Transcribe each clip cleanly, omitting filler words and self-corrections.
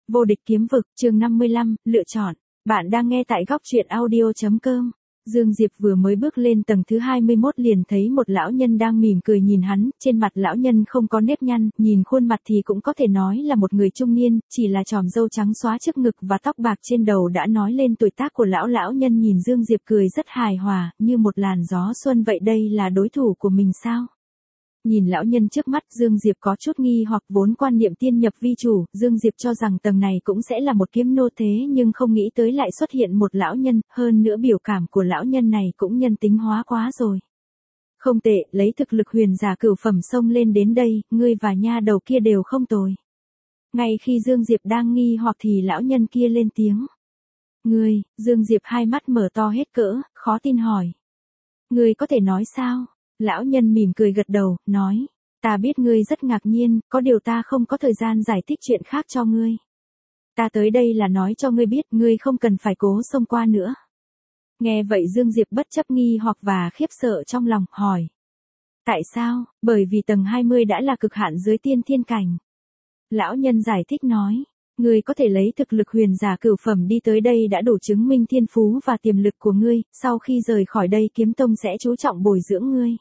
Vô địch kiếm vực, chương 55, lựa chọn. Bạn đang nghe tại góc truyện audio.com. Dương Diệp vừa mới bước lên tầng thứ 21 liền thấy một lão nhân đang mỉm cười nhìn hắn, trên mặt lão nhân không có nếp nhăn, nhìn khuôn mặt thì cũng có thể nói là một người trung niên, chỉ là chòm râu trắng xóa trước ngực và tóc bạc trên đầu đã nói lên tuổi tác của lão nhân nhìn Dương Diệp cười rất hài hòa, như một làn gió xuân vậy. Đây là đối thủ của mình sao? Nhìn lão nhân trước mắt, Dương Diệp có chút nghi hoặc, vốn quan niệm tiên nhập vi chủ, Dương Diệp cho rằng tầng này cũng sẽ là một kiếm nô, thế nhưng không nghĩ tới lại xuất hiện một lão nhân, hơn nữa biểu cảm của lão nhân này cũng nhân tính hóa quá rồi. Không tệ, lấy thực lực huyền giả cửu phẩm xông lên đến đây, ngươi và nha đầu kia đều không tồi. Ngay khi Dương Diệp đang nghi hoặc thì lão nhân kia lên tiếng. Ngươi, Dương Diệp hai mắt mở to hết cỡ, khó tin hỏi. Ngươi có thể nói sao? Lão nhân mỉm cười gật đầu, nói, ta biết ngươi rất ngạc nhiên, có điều ta không có thời gian giải thích chuyện khác cho ngươi. Ta tới đây là nói cho ngươi biết, ngươi không cần phải cố xông qua nữa. Nghe vậy Dương Diệp bất chấp nghi hoặc và khiếp sợ trong lòng, hỏi. Tại sao? Bởi vì tầng 20 đã là cực hạn dưới tiên thiên cảnh. Lão nhân giải thích nói. Ngươi có thể lấy thực lực huyền giả cửu phẩm đi tới đây đã đủ chứng minh thiên phú và tiềm lực của ngươi, sau khi rời khỏi đây kiếm tông sẽ chú trọng bồi dưỡng ngươi.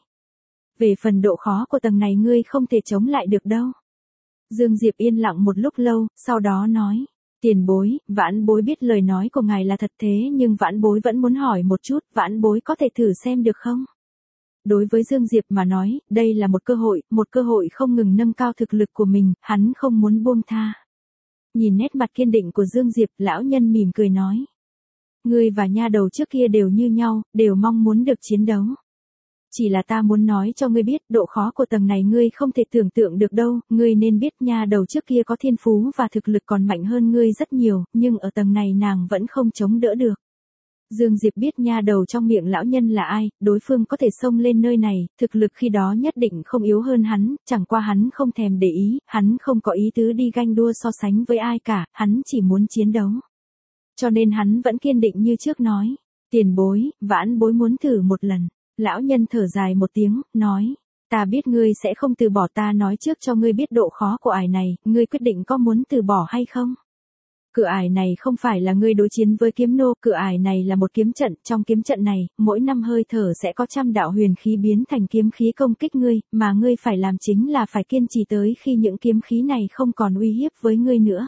Về phần độ khó của tầng này ngươi không thể chống lại được đâu. Dương Diệp yên lặng một lúc lâu, sau đó nói. Tiền bối, vãn bối biết lời nói của ngài là thật, thế nhưng vãn bối vẫn muốn hỏi một chút, vãn bối có thể thử xem được không? Đối với Dương Diệp mà nói, đây là một cơ hội không ngừng nâng cao thực lực của mình, hắn không muốn buông tha. Nhìn nét mặt kiên định của Dương Diệp, lão nhân mỉm cười nói. Ngươi và nha đầu trước kia đều như nhau, đều mong muốn được chiến đấu. Chỉ là ta muốn nói cho ngươi biết, độ khó của tầng này ngươi không thể tưởng tượng được đâu, ngươi nên biết nha đầu trước kia có thiên phú và thực lực còn mạnh hơn ngươi rất nhiều, nhưng ở tầng này nàng vẫn không chống đỡ được. Dương Diệp biết nha đầu trong miệng lão nhân là ai, đối phương có thể xông lên nơi này, thực lực khi đó nhất định không yếu hơn hắn, chẳng qua hắn không thèm để ý, hắn không có ý tứ đi ganh đua so sánh với ai cả, hắn chỉ muốn chiến đấu. Cho nên hắn vẫn kiên định như trước nói, tiền bối, vãn bối muốn thử một lần. Lão nhân thở dài một tiếng, nói, ta biết ngươi sẽ không từ bỏ, ta nói trước cho ngươi biết độ khó của ải này, ngươi quyết định có muốn từ bỏ hay không? Cửa ải này không phải là ngươi đối chiến với kiếm nô, cửa ải này là một kiếm trận, trong kiếm trận này, mỗi 5 hơi thở sẽ có trăm đạo huyền khí biến thành kiếm khí công kích ngươi, mà ngươi phải làm chính là phải kiên trì tới khi những kiếm khí này không còn uy hiếp với ngươi nữa.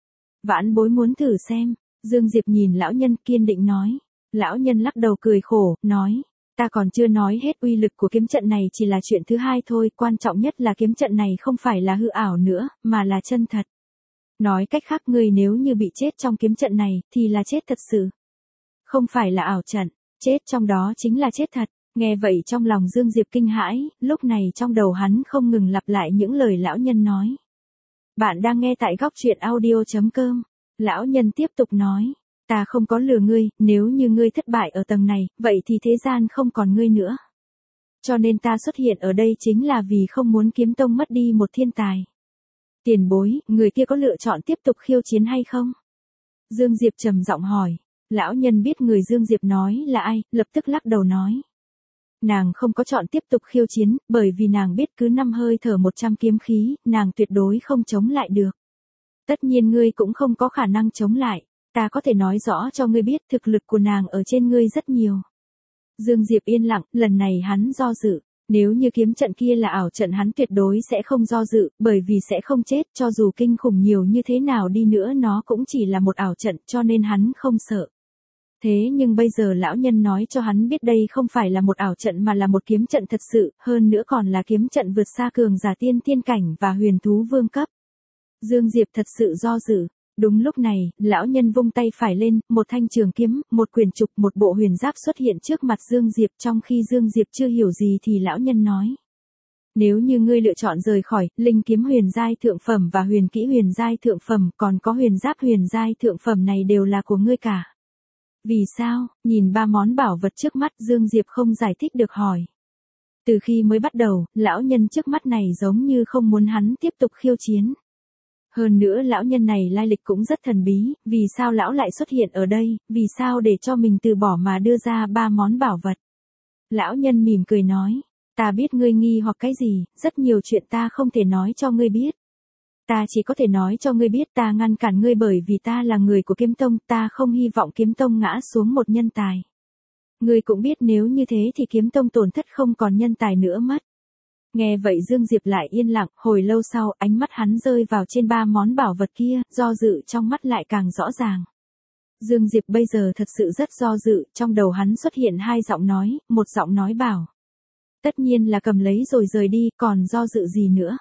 Vãn bối muốn thử xem, Dương Diệp nhìn lão nhân kiên định nói. Lão nhân lắc đầu cười khổ, nói. Ta còn chưa nói hết, uy lực của kiếm trận này chỉ là chuyện thứ hai thôi, quan trọng nhất là kiếm trận này không phải là hư ảo nữa, mà là chân thật. Nói cách khác, ngươi nếu như bị chết trong kiếm trận này, thì là chết thật sự. Không phải là ảo trận, chết trong đó chính là chết thật. Nghe vậy trong lòng Dương Diệp kinh hãi, lúc này trong đầu hắn không ngừng lặp lại những lời lão nhân nói. Bạn đang nghe tại góc truyện audio.com. Lão nhân tiếp tục nói. Ta không có lừa ngươi, nếu như ngươi thất bại ở tầng này, vậy thì thế gian không còn ngươi nữa. Cho nên ta xuất hiện ở đây chính là vì không muốn kiếm tông mất đi một thiên tài. Tiền bối, người kia có lựa chọn tiếp tục khiêu chiến hay không? Dương Diệp trầm giọng hỏi. Lão nhân biết người Dương Diệp nói là ai, lập tức lắc đầu nói. Nàng không có chọn tiếp tục khiêu chiến, bởi vì nàng biết cứ 5 hơi thở 100 kiếm khí, nàng tuyệt đối không chống lại được. Tất nhiên ngươi cũng không có khả năng chống lại. Ta có thể nói rõ cho ngươi biết thực lực của nàng ở trên ngươi rất nhiều. Dương Diệp yên lặng, lần này hắn do dự. Nếu như kiếm trận kia là ảo trận hắn tuyệt đối sẽ không do dự, bởi vì sẽ không chết, cho dù kinh khủng nhiều như thế nào đi nữa nó cũng chỉ là một ảo trận, cho nên hắn không sợ. Thế nhưng bây giờ lão nhân nói cho hắn biết đây không phải là một ảo trận mà là một kiếm trận thật sự, hơn nữa còn là kiếm trận vượt xa cường giả tiên thiên cảnh và huyền thú vương cấp. Dương Diệp thật sự do dự. Đúng lúc này, lão nhân vung tay phải lên, một thanh trường kiếm, một quyển trục, một bộ huyền giáp xuất hiện trước mặt Dương Diệp, trong khi Dương Diệp chưa hiểu gì thì lão nhân nói. Nếu như ngươi lựa chọn rời khỏi, linh kiếm huyền giai thượng phẩm và huyền kỹ huyền giai thượng phẩm, còn có huyền giáp huyền giai thượng phẩm này đều là của ngươi cả. Vì sao? Nhìn 3 món bảo vật trước mắt, Dương Diệp không giải thích được hỏi. Từ khi mới bắt đầu, lão nhân trước mắt này giống như không muốn hắn tiếp tục khiêu chiến. Hơn nữa lão nhân này lai lịch cũng rất thần bí, vì sao lão lại xuất hiện ở đây, vì sao để cho mình từ bỏ mà đưa ra 3 món bảo vật. Lão nhân mỉm cười nói, ta biết ngươi nghi hoặc cái gì, rất nhiều chuyện ta không thể nói cho ngươi biết. Ta chỉ có thể nói cho ngươi biết ta ngăn cản ngươi bởi vì ta là người của kiếm tông, ta không hy vọng kiếm tông ngã xuống một nhân tài. Ngươi cũng biết nếu như thế thì kiếm tông tổn thất không còn nhân tài nữa mất. Nghe vậy Dương Diệp lại yên lặng, hồi lâu sau ánh mắt hắn rơi vào trên 3 món bảo vật kia, do dự trong mắt lại càng rõ ràng. Dương Diệp bây giờ thật sự rất do dự, trong đầu hắn xuất hiện 2 giọng nói, một giọng nói bảo. Tất nhiên là cầm lấy rồi rời đi, còn do dự gì nữa.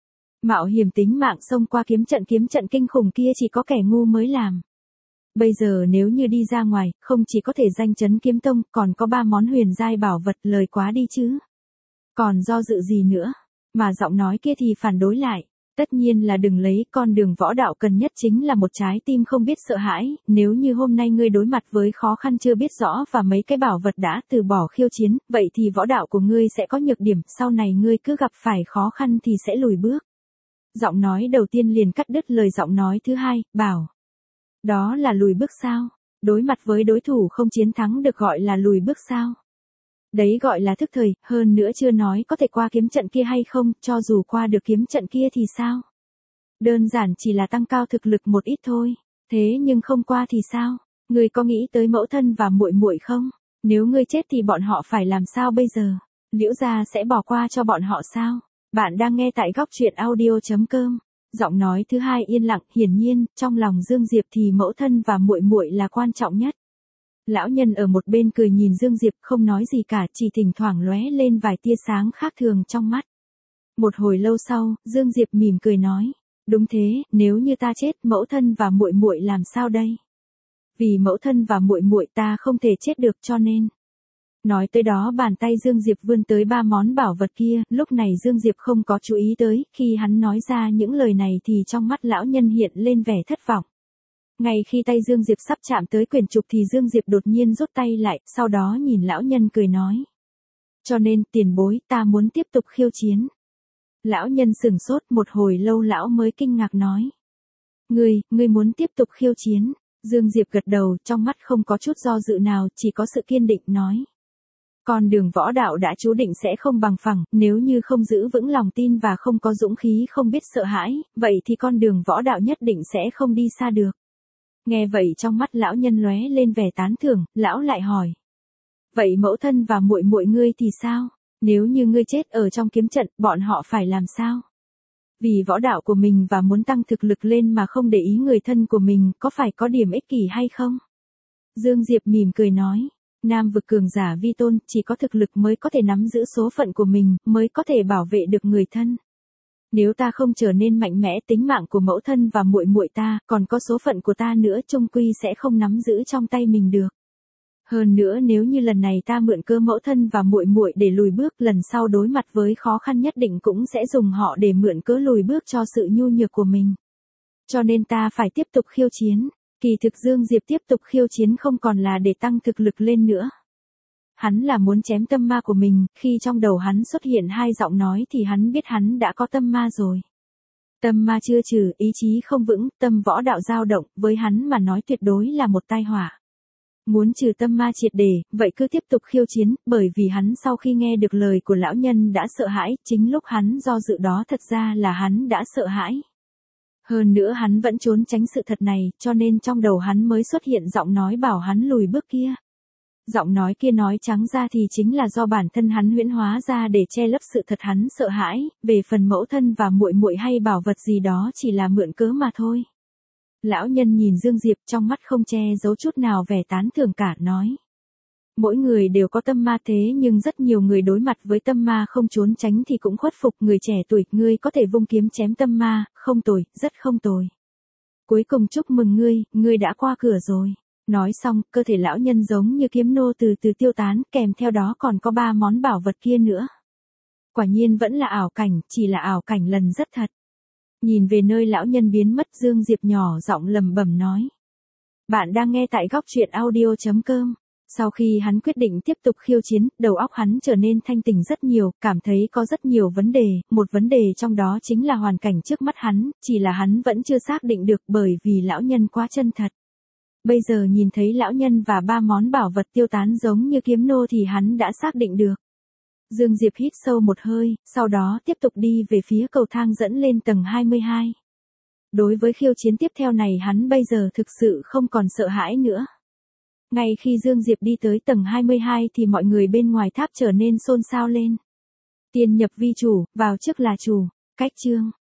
Mạo hiểm tính mạng xông qua kiếm trận kinh khủng kia chỉ có kẻ ngu mới làm. Bây giờ nếu như đi ra ngoài, không chỉ có thể danh chấn kiếm tông, còn có 3 món huyền giai bảo vật, lời quá đi chứ. Còn do dự gì nữa, mà giọng nói kia thì phản đối lại. Tất nhiên là đừng lấy, con đường võ đạo cần nhất chính là một trái tim không biết sợ hãi, nếu như hôm nay ngươi đối mặt với khó khăn chưa biết rõ và mấy cái bảo vật đã từ bỏ khiêu chiến, vậy thì võ đạo của ngươi sẽ có nhược điểm, sau này ngươi cứ gặp phải khó khăn thì sẽ lùi bước. Giọng nói đầu tiên liền cắt đứt lời giọng nói thứ hai, bảo. Đó là lùi bước sao? Đối mặt với đối thủ không chiến thắng được gọi là lùi bước sao? Đấy gọi là thức thời, hơn nữa chưa nói có thể qua kiếm trận kia hay không, cho dù qua được kiếm trận kia thì sao? Đơn giản chỉ là tăng cao thực lực một ít thôi, thế nhưng không qua thì sao? Ngươi có nghĩ tới mẫu thân và muội muội không? Nếu ngươi chết thì bọn họ phải làm sao bây giờ? Liễu gia sẽ bỏ qua cho bọn họ sao? Bạn đang nghe tại góc truyện audio.com. Giọng nói thứ hai yên lặng, hiển nhiên, trong lòng Dương Diệp thì mẫu thân và muội muội là quan trọng nhất. Lão nhân ở một bên cười nhìn Dương Diệp không nói gì cả, chỉ thỉnh thoảng lóe lên vài tia sáng khác thường trong mắt. Một hồi lâu sau, Dương Diệp mỉm cười nói, đúng thế, nếu như ta chết, mẫu thân và muội muội làm sao đây? Vì mẫu thân và muội muội ta không thể chết được cho nên. Nói tới đó bàn tay Dương Diệp vươn tới 3 món bảo vật kia, lúc này Dương Diệp không có chú ý tới, khi hắn nói ra những lời này thì trong mắt lão nhân hiện lên vẻ thất vọng. Ngay khi tay Dương Diệp sắp chạm tới quyển trục thì Dương Diệp đột nhiên rút tay lại, sau đó nhìn lão nhân cười nói. Cho nên, tiền bối, ta muốn tiếp tục khiêu chiến. Lão nhân sửng sốt một hồi lâu lão mới kinh ngạc nói. Ngươi muốn tiếp tục khiêu chiến. Dương Diệp gật đầu, trong mắt không có chút do dự nào, chỉ có sự kiên định nói. Con đường võ đạo đã chú định sẽ không bằng phẳng, nếu như không giữ vững lòng tin và không có dũng khí không biết sợ hãi, vậy thì con đường võ đạo nhất định sẽ không đi xa được. Nghe vậy trong mắt lão nhân lóe lên vẻ tán thưởng, lão lại hỏi. Vậy mẫu thân và muội muội ngươi thì sao? Nếu như ngươi chết ở trong kiếm trận, bọn họ phải làm sao? Vì võ đạo của mình và muốn tăng thực lực lên mà không để ý người thân của mình, có phải có điểm ích kỷ hay không? Dương Diệp mỉm cười nói. Nam vực cường giả vi tôn, chỉ có thực lực mới có thể nắm giữ số phận của mình, mới có thể bảo vệ được người thân. Nếu ta không trở nên mạnh mẽ, tính mạng của mẫu thân và muội muội ta, còn có số phận của ta nữa, chung quy sẽ không nắm giữ trong tay mình được. Hơn nữa nếu như lần này ta mượn cơ mẫu thân và muội muội để lùi bước, lần sau đối mặt với khó khăn nhất định cũng sẽ dùng họ để mượn cớ lùi bước cho sự nhu nhược của mình. Cho nên ta phải tiếp tục khiêu chiến. Kỳ thực Dương Diệp tiếp tục khiêu chiến không còn là để tăng thực lực lên nữa. Hắn là muốn chém tâm ma của mình, khi trong đầu hắn xuất hiện 2 giọng nói thì hắn biết hắn đã có tâm ma rồi. Tâm ma chưa trừ, ý chí không vững, tâm võ đạo dao động, với hắn mà nói tuyệt đối là một tai họa. Muốn trừ tâm ma triệt để, vậy cứ tiếp tục khiêu chiến, bởi vì hắn sau khi nghe được lời của lão nhân đã sợ hãi, chính lúc hắn do dự đó thật ra là hắn đã sợ hãi. Hơn nữa hắn vẫn trốn tránh sự thật này, cho nên trong đầu hắn mới xuất hiện giọng nói bảo hắn lùi bước kia. Giọng nói kia nói trắng ra thì chính là do bản thân hắn huyễn hóa ra để che lấp sự thật hắn sợ hãi, về phần mẫu thân và muội muội hay bảo vật gì đó chỉ là mượn cớ mà thôi. Lão nhân nhìn Dương Diệp trong mắt không che giấu chút nào vẻ tán thưởng cả, nói. Mỗi người đều có tâm ma thế nhưng rất nhiều người đối mặt với tâm ma không trốn tránh thì cũng khuất phục. Người trẻ tuổi, ngươi có thể vung kiếm chém tâm ma, không tồi, rất không tồi. Cuối cùng chúc mừng ngươi đã qua cửa rồi. Nói xong, cơ thể lão nhân giống như kiếm nô từ từ tiêu tán, kèm theo đó còn có 3 món bảo vật kia nữa. Quả nhiên vẫn là ảo cảnh, chỉ là ảo cảnh lần rất thật. Nhìn về nơi lão nhân biến mất, Dương Diệp nhỏ giọng lẩm bẩm nói. Bạn đang nghe tại góc truyện audio.com. Sau khi hắn quyết định tiếp tục khiêu chiến, đầu óc hắn trở nên thanh tỉnh rất nhiều, cảm thấy có rất nhiều vấn đề, một vấn đề trong đó chính là hoàn cảnh trước mắt hắn, chỉ là hắn vẫn chưa xác định được bởi vì lão nhân quá chân thật. Bây giờ nhìn thấy lão nhân và 3 món bảo vật tiêu tán giống như kiếm nô thì hắn đã xác định được. Dương Diệp hít sâu một hơi, sau đó tiếp tục đi về phía cầu thang dẫn lên tầng 22. Đối với khiêu chiến tiếp theo này hắn bây giờ thực sự không còn sợ hãi nữa. Ngay khi Dương Diệp đi tới tầng 22 thì mọi người bên ngoài tháp trở nên xôn xao lên. Tiên nhập vi chủ, vào trước là chủ, cách chương.